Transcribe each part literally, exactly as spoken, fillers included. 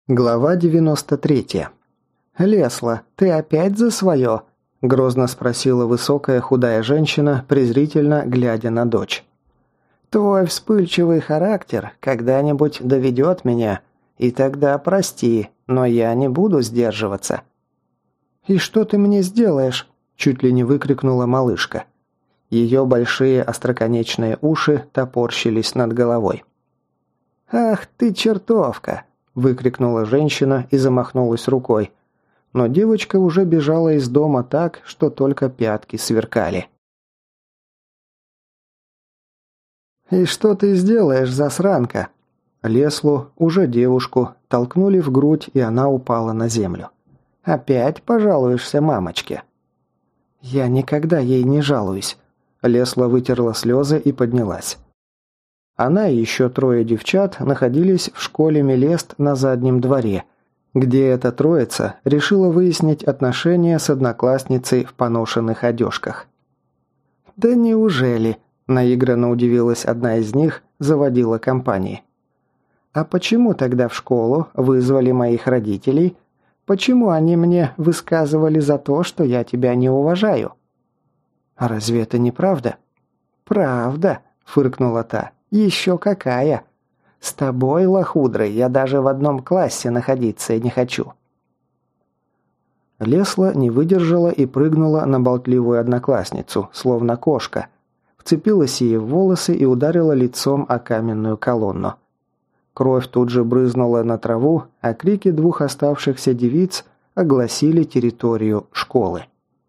Глава девяносто третья. «Лесла, ты опять за свое?» – грозно спросила высокая худая женщина, презрительно глядя на дочь. «Твой вспыльчивый характер когда-нибудь доведет меня, и тогда прости, но я не буду сдерживаться». «И что ты мне сделаешь?» – чуть ли не выкрикнула малышка. Ее большие остроконечные уши топорщились над головой. «Ах ты чертовка!» – выкрикнула женщина и замахнулась рукой. Но девочка уже бежала из дома так, что только пятки сверкали. «И что ты сделаешь, засранка?» Леслу, уже девушку, толкнули в грудь, и она упала на землю. «Опять пожалуешься мамочке?» «Я никогда ей не жалуюсь». Лесла вытерла слезы и поднялась. Она и еще трое девчат находились в школе Мелест на заднем дворе, где эта троица решила выяснить отношения с одноклассницей в поношенных одежках. «Да неужели?» – наигранно удивилась одна из них, заводила компании. «А почему тогда в школу вызвали моих родителей? Почему они мне высказывали за то, что я тебя не уважаю?» «А разве это не правда?» «Правда», – фыркнула та. «Еще какая! С тобой, лохудрой, я даже в одном классе находиться не хочу». Лесла не выдержала и прыгнула на болтливую одноклассницу, словно кошка. Вцепилась ей в волосы и ударила лицом о каменную колонну. Кровь тут же брызнула на траву, а крики двух оставшихся девиц огласили территорию школы.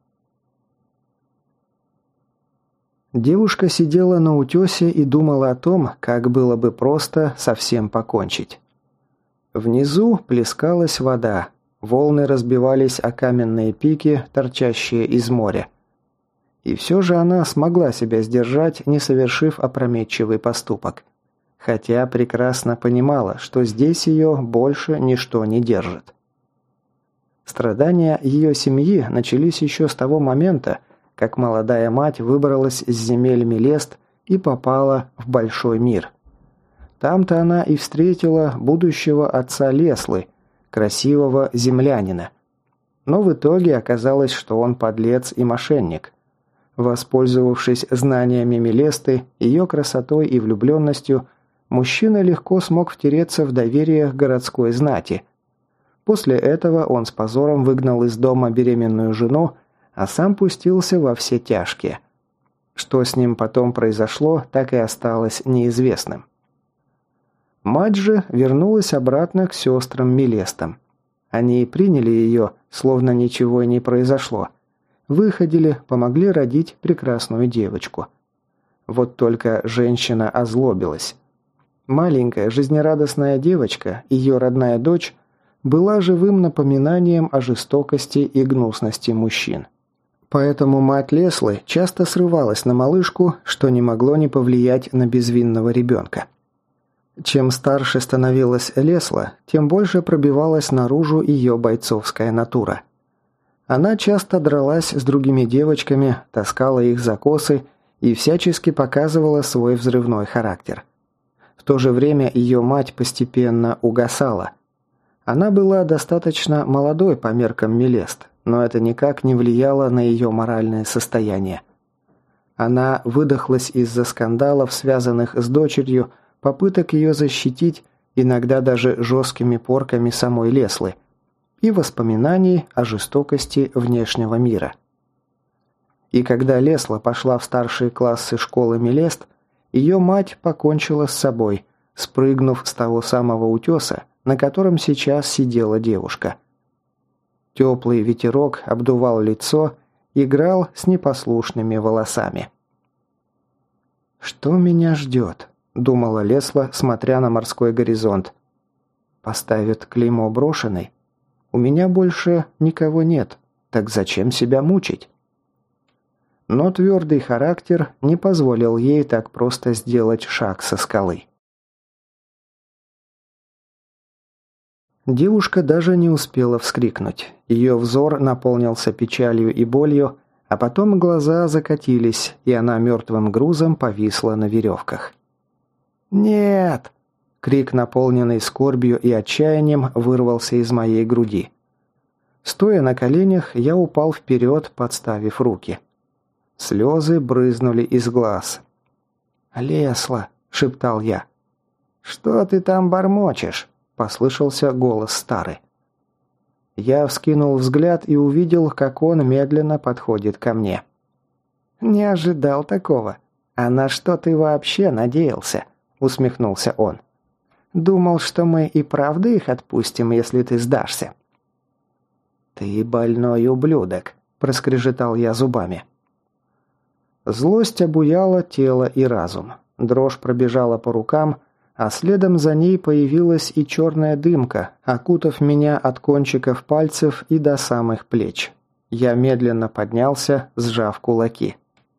Девушка сидела на утесе и думала о том, как было бы просто совсем покончить. Внизу плескалась вода, волны разбивались о каменные пики, торчащие из моря. И все же она смогла себя сдержать, не совершив опрометчивый поступок. Хотя прекрасно понимала, что здесь ее больше ничто не держит. Страдания ее семьи начались еще с того момента, как молодая мать выбралась с земель Мелест и попала в большой мир. Там-то она и встретила будущего отца Леслы, красивого землянина. Но в итоге оказалось, что он подлец и мошенник. Воспользовавшись знаниями Мелесты, ее красотой и влюбленностью, мужчина легко смог втереться в доверие к городской знати. После этого он с позором выгнал из дома беременную жену, а сам пустился во все тяжкие. Что с ним потом произошло, так и осталось неизвестным. Мать же вернулась обратно к сестрам Мелестам. Они приняли ее, словно ничего и не произошло. Выходили, помогли родить прекрасную девочку. Вот только женщина озлобилась. Маленькая жизнерадостная девочка, ее родная дочь, была живым напоминанием о жестокости и гнусности мужчин. Поэтому мать Леслы часто срывалась на малышку, что не могло не повлиять на безвинного ребенка. Чем старше становилась Лесла, тем больше пробивалась наружу ее бойцовская натура. Она часто дралась с другими девочками, таскала их за косы и всячески показывала свой взрывной характер. В то же время ее мать постепенно угасала. Она была достаточно молодой по меркам Мелест, но это никак не влияло на ее моральное состояние. Она выдохлась из-за скандалов, связанных с дочерью, попыток ее защитить, иногда даже жесткими порками самой Леслы, и воспоминаний о жестокости внешнего мира. И когда Лесла пошла в старшие классы школы Мелест, ее мать покончила с собой, спрыгнув с того самого утеса, на котором сейчас сидела девушка. Теплый ветерок обдувал лицо, играл с непослушными волосами. «Что меня ждет?» – думала Лесла, смотря на морской горизонт. «Поставят клеймо брошенной? У меня больше никого нет, так зачем себя мучить?» Но твердый характер не позволил ей так просто сделать шаг со скалы. Девушка даже не успела вскрикнуть. Ее взор наполнился печалью и болью, а потом глаза закатились, и она мертвым грузом повисла на веревках. «Нет!» Крик, наполненный скорбью и отчаянием, вырвался из моей груди. Стоя на коленях, я упал вперед, подставив руки. Слезы брызнули из глаз. «Лесла!» – шептал я. «Что ты там бормочешь?» – послышался голос старый. Я вскинул взгляд и увидел, как он медленно подходит ко мне. «Не ожидал такого. А на что ты вообще надеялся?» – усмехнулся он. «Думал, что мы и правда их отпустим, если ты сдашься?» «Ты больной ублюдок», – проскрежетал я зубами. Злость обуяла тело и разум. Дрожь пробежала по рукам, а следом за ней появилась и черная дымка, окутав меня от кончиков пальцев и до самых плеч. Я медленно поднялся, сжав кулаки.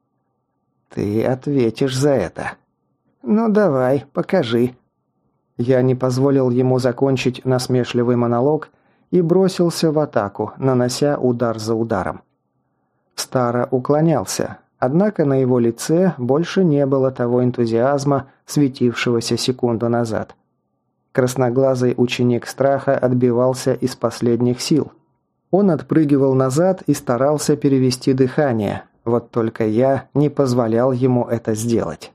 «Ты ответишь за это». «Ну давай, покажи». Я не позволил ему закончить насмешливый монолог и бросился в атаку, нанося удар за ударом. Старо уклонялся, однако на его лице больше не было того энтузиазма, светившегося секунду назад. Красноглазый ученик страха отбивался из последних сил. Он отпрыгивал назад и старался перевести дыхание, вот только я не позволял ему это сделать.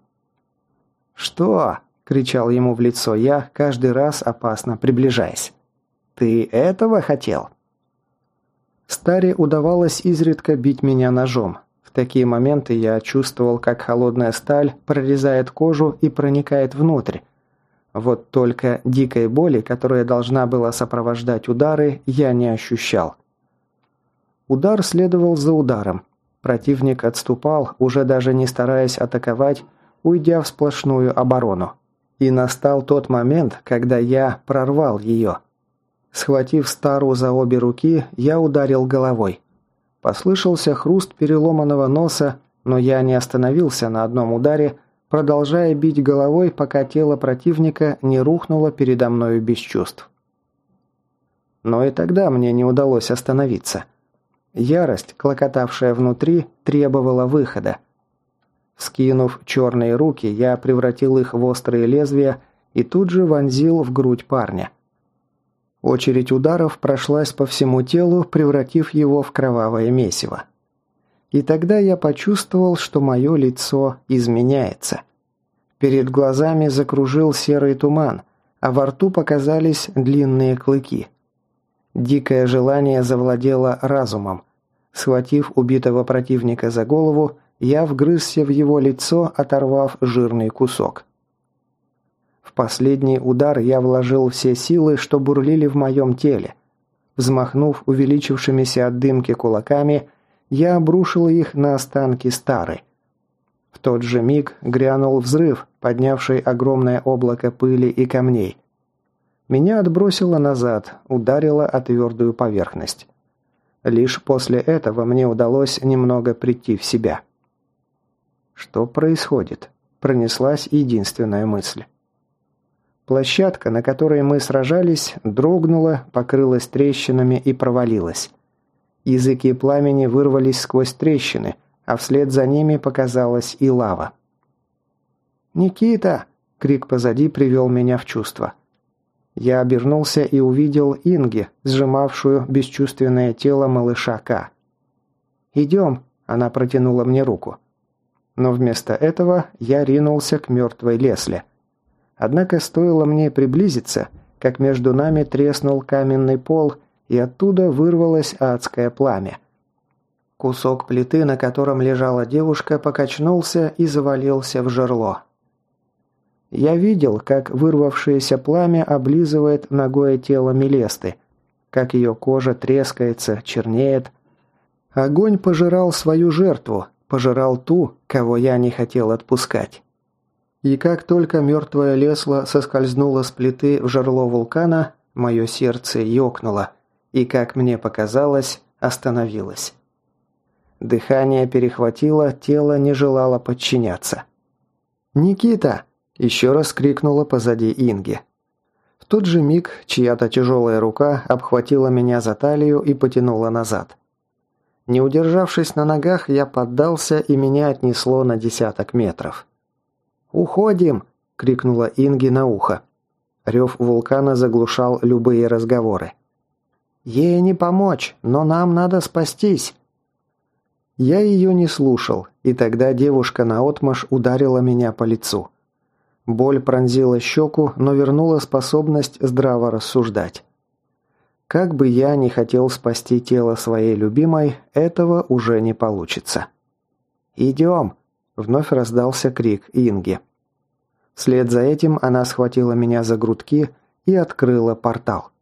«Что?» – кричал ему в лицо я, каждый раз опасно приближаясь. «Ты этого хотел?» Старе удавалось изредка бить меня ножом. В такие моменты я чувствовал, как холодная сталь прорезает кожу и проникает внутрь. Вот только дикой боли, которая должна была сопровождать удары, я не ощущал. Удар следовал за ударом. Противник отступал, уже даже не стараясь атаковать, уйдя в сплошную оборону. И настал тот момент, когда я прорвал ее. Схватив Стару за обе руки, я ударил головой. Послышался хруст переломанного носа, но я не остановился на одном ударе, продолжая бить головой, пока тело противника не рухнуло передо мною без чувств. Но и тогда мне не удалось остановиться. Ярость, клокотавшая внутри, требовала выхода. Вскинув черные руки, я превратил их в острые лезвия и тут же вонзил в грудь парня. Очередь ударов прошлась по всему телу, превратив его в кровавое месиво. И тогда я почувствовал, что мое лицо изменяется. Перед глазами закружил серый туман, а во рту показались длинные клыки. Дикое желание завладело разумом. Схватив убитого противника за голову, я вгрызся в его лицо, оторвав жирный кусок. В последний удар я вложил все силы, что бурлили в моем теле. Взмахнув увеличившимися от дымки кулаками, я обрушил их на останки Стары. В тот же миг грянул взрыв, поднявший огромное облако пыли и камней. Меня отбросило назад, ударило о твердую поверхность. Лишь после этого мне удалось немного прийти в себя. Что происходит? Пронеслась единственная мысль. Площадка, на которой мы сражались, дрогнула, покрылась трещинами и провалилась. Языки пламени вырвались сквозь трещины, а вслед за ними показалась и лава. «Никита!» – крик позади привел меня в чувство. Я обернулся и увидел Инги, сжимавшую бесчувственное тело малыша К. «Идем!» – она протянула мне руку. Но вместо этого я ринулся к мертвой Лесле. Однако стоило мне приблизиться, как между нами треснул каменный пол, и оттуда вырвалось адское пламя. Кусок плиты, на котором лежала девушка, покачнулся и завалился в жерло. Я видел, как вырвавшееся пламя облизывает ногое тело Мелесты, как ее кожа трескается, чернеет. Огонь пожирал свою жертву, пожирал ту, кого я не хотел отпускать. И как только мертвая Лесла соскользнула с плиты в жерло вулкана, мое сердце ёкнуло и, как мне показалось, остановилось. Дыхание перехватило, тело не желало подчиняться. «Никита!» – еще раз крикнула позади Инги. В тот же миг чья-то тяжелая рука обхватила меня за талию и потянула назад. Не удержавшись на ногах, я поддался, и меня отнесло на десяток метров. «Уходим!» – крикнула Инги на ухо. Рев вулкана заглушал любые разговоры. «Ей не помочь, но нам надо спастись!» Я ее не слушал, и тогда девушка наотмашь ударила меня по лицу. Боль пронзила щеку, но вернула способность здраво рассуждать. Как бы я ни хотел спасти тело своей любимой, этого уже не получится. «Идем!» – вновь раздался крик Инги. Вслед за этим она схватила меня за грудки и открыла портал.